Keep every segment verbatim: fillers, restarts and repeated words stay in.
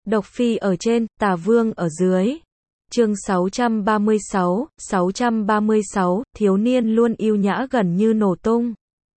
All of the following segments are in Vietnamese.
Độc Phi ở trên, Tà Vương ở dưới. Chương sáu trăm ba mươi sáu, sáu trăm ba mươi sáu, thiếu niên luôn yêu nhã gần như nổ tung.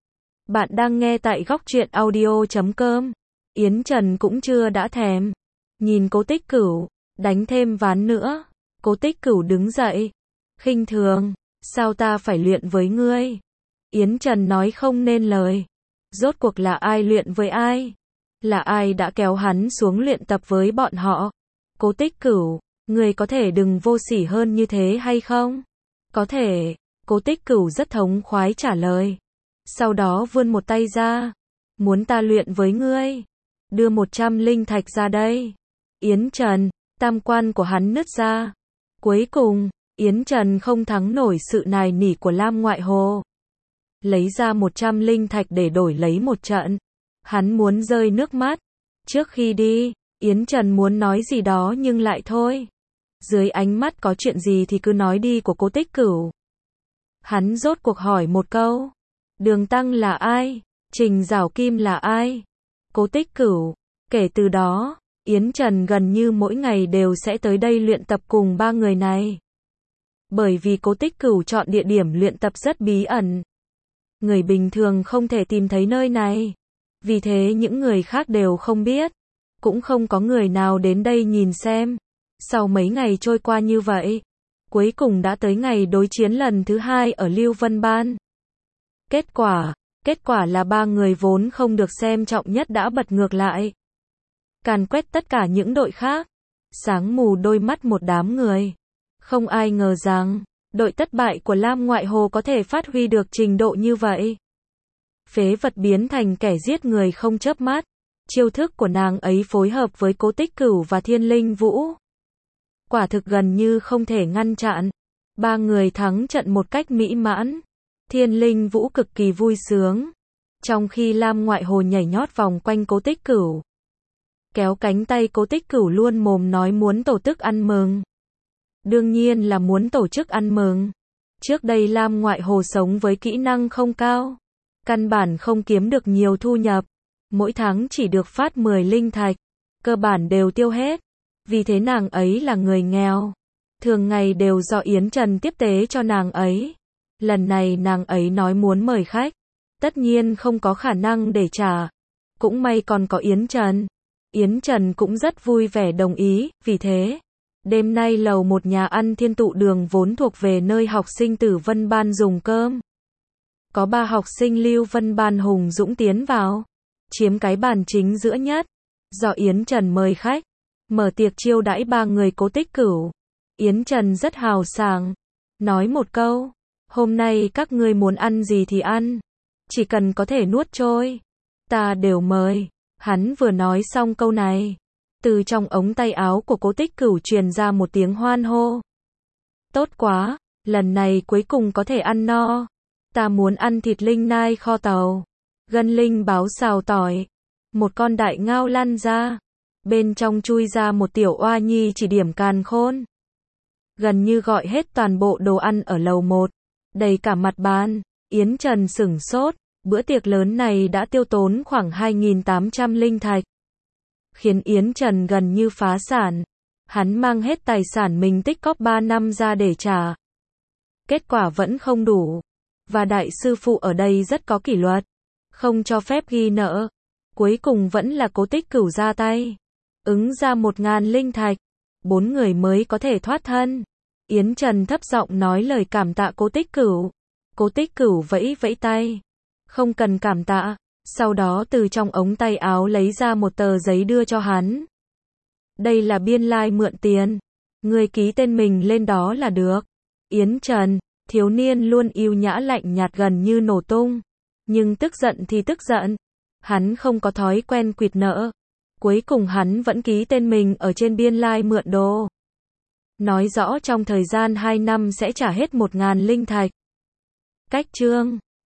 Bạn đang nghe tại góc truyện audio chấm com. Yến Trần cũng chưa đã thèm. Nhìn Cố Tích Cửu, đánh thêm ván nữa. Cố Tích Cửu đứng dậy. Khinh thường, sao ta phải luyện với ngươi? Yến Trần nói không nên lời. Rốt cuộc là ai luyện với ai? Là ai đã kéo hắn xuống luyện tập với bọn họ? Cố Tích Cửu, người có thể đừng vô sỉ hơn như thế hay không? Có thể, Cố Tích Cửu rất thống khoái trả lời. Sau đó vươn một tay ra. Muốn ta luyện với ngươi? Đưa một trăm linh thạch ra đây. Yến Trần, tam quan của hắn nứt ra. Cuối cùng, Yến Trần không thắng nổi sự nài nỉ của Lam Ngoại Hồ. Lấy ra một trăm linh thạch để đổi lấy một trận. Hắn muốn rơi nước mắt. Trước khi đi, Yến Trần muốn nói gì đó nhưng lại thôi. Dưới ánh mắt có chuyện gì thì cứ nói đi của Cố Tích Cửu. Hắn rốt cuộc hỏi một câu. Đường Tăng là ai? Trình Giảo Kim là ai? Cố Tích Cửu. Kể từ đó, Yến Trần gần như mỗi ngày đều sẽ tới đây luyện tập cùng ba người này. Bởi vì Cố Tích Cửu chọn địa điểm luyện tập rất bí ẩn. Người bình thường không thể tìm thấy nơi này. Vì thế những người khác đều không biết. Cũng không có người nào đến đây nhìn xem. Sau mấy ngày trôi qua như vậy, cuối cùng đã tới ngày đối chiến lần thứ hai ở Lưu Vân Ban. Kết quả, kết quả là ba người vốn không được xem trọng nhất đã bật ngược lại. Càn quét tất cả những đội khác. Sáng mù đôi mắt một đám người. Không ai ngờ rằng, đội thất bại của Lam Ngoại Hồ có thể phát huy được trình độ như vậy. Phế vật biến thành kẻ giết người không chớp mắt. Chiêu thức của nàng ấy phối hợp với Cố Tích Cửu và Thiên Linh Vũ. Quả thực gần như không thể ngăn chặn. Ba người thắng trận một cách mỹ mãn. Thiên Linh Vũ cực kỳ vui sướng. Trong khi Lam Ngoại Hồ nhảy nhót vòng quanh Cố Tích Cửu. Kéo cánh tay Cố Tích Cửu luôn mồm nói muốn tổ chức ăn mừng. Đương nhiên là muốn tổ chức ăn mừng. Trước đây Lam Ngoại Hồ sống với kỹ năng không cao. Căn bản không kiếm được nhiều thu nhập. Mỗi tháng chỉ được phát mười linh thạch. Cơ bản đều tiêu hết. Vì thế nàng ấy là người nghèo. Thường ngày đều do Yến Trần tiếp tế cho nàng ấy. Lần này nàng ấy nói muốn mời khách. Tất nhiên không có khả năng để trả. Cũng may còn có Yến Trần. Yến Trần cũng rất vui vẻ đồng ý. Vì thế, đêm nay lầu một nhà ăn Thiên Tụ Đường vốn thuộc về nơi học sinh Tử Vân Ban dùng cơm. Có ba học sinh Lưu Vân Ban hùng dũng tiến vào. Chiếm cái bàn chính giữa nhất. Do Yến Trần mời khách. Mở tiệc chiêu đãi ba người Cố Tích Cửu. Yến Trần rất hào sảng. Nói một câu. Hôm nay các ngươi muốn ăn gì thì ăn. Chỉ cần có thể nuốt trôi. Ta đều mời. Hắn vừa nói xong câu này. Từ trong ống tay áo của Cố Tích Cửu truyền ra một tiếng hoan hô. Tốt quá. Lần này cuối cùng có thể ăn no. Ta muốn ăn thịt linh nai kho tàu. Gân linh báo xào tỏi. Một con đại ngao lăn ra. Bên trong chui ra một tiểu oa nhi chỉ điểm càn khôn. Gần như gọi hết toàn bộ đồ ăn ở lầu một. Đầy cả mặt bàn. Yến Trần sửng sốt. Bữa tiệc lớn này đã tiêu tốn khoảng hai nghìn tám trăm linh thạch. Khiến Yến Trần gần như phá sản. Hắn mang hết tài sản mình tích cóp ba năm ra để trả. Kết quả vẫn không đủ. Và đại sư phụ ở đây rất có kỷ luật. Không cho phép ghi nợ. Cuối cùng vẫn là Cố Tích Cửu ra tay. Ứng ra một ngàn linh thạch. Bốn người mới có thể thoát thân. Yến Trần thấp giọng nói lời cảm tạ Cố Tích Cửu. Cố Tích Cửu vẫy vẫy tay. Không cần cảm tạ. Sau đó từ trong ống tay áo lấy ra một tờ giấy đưa cho hắn. Đây là biên lai mượn tiền. Người ký tên mình lên đó là được. Yến Trần, thiếu niên luôn yêu nhã lạnh nhạt gần như nổ tung. Nhưng tức giận thì tức giận. Hắn không có thói quen quỵt nợ. Cuối cùng hắn vẫn ký tên mình ở trên biên lai mượn đồ. Nói rõ trong thời gian hai năm sẽ trả hết một ngàn linh thạch. Cách chương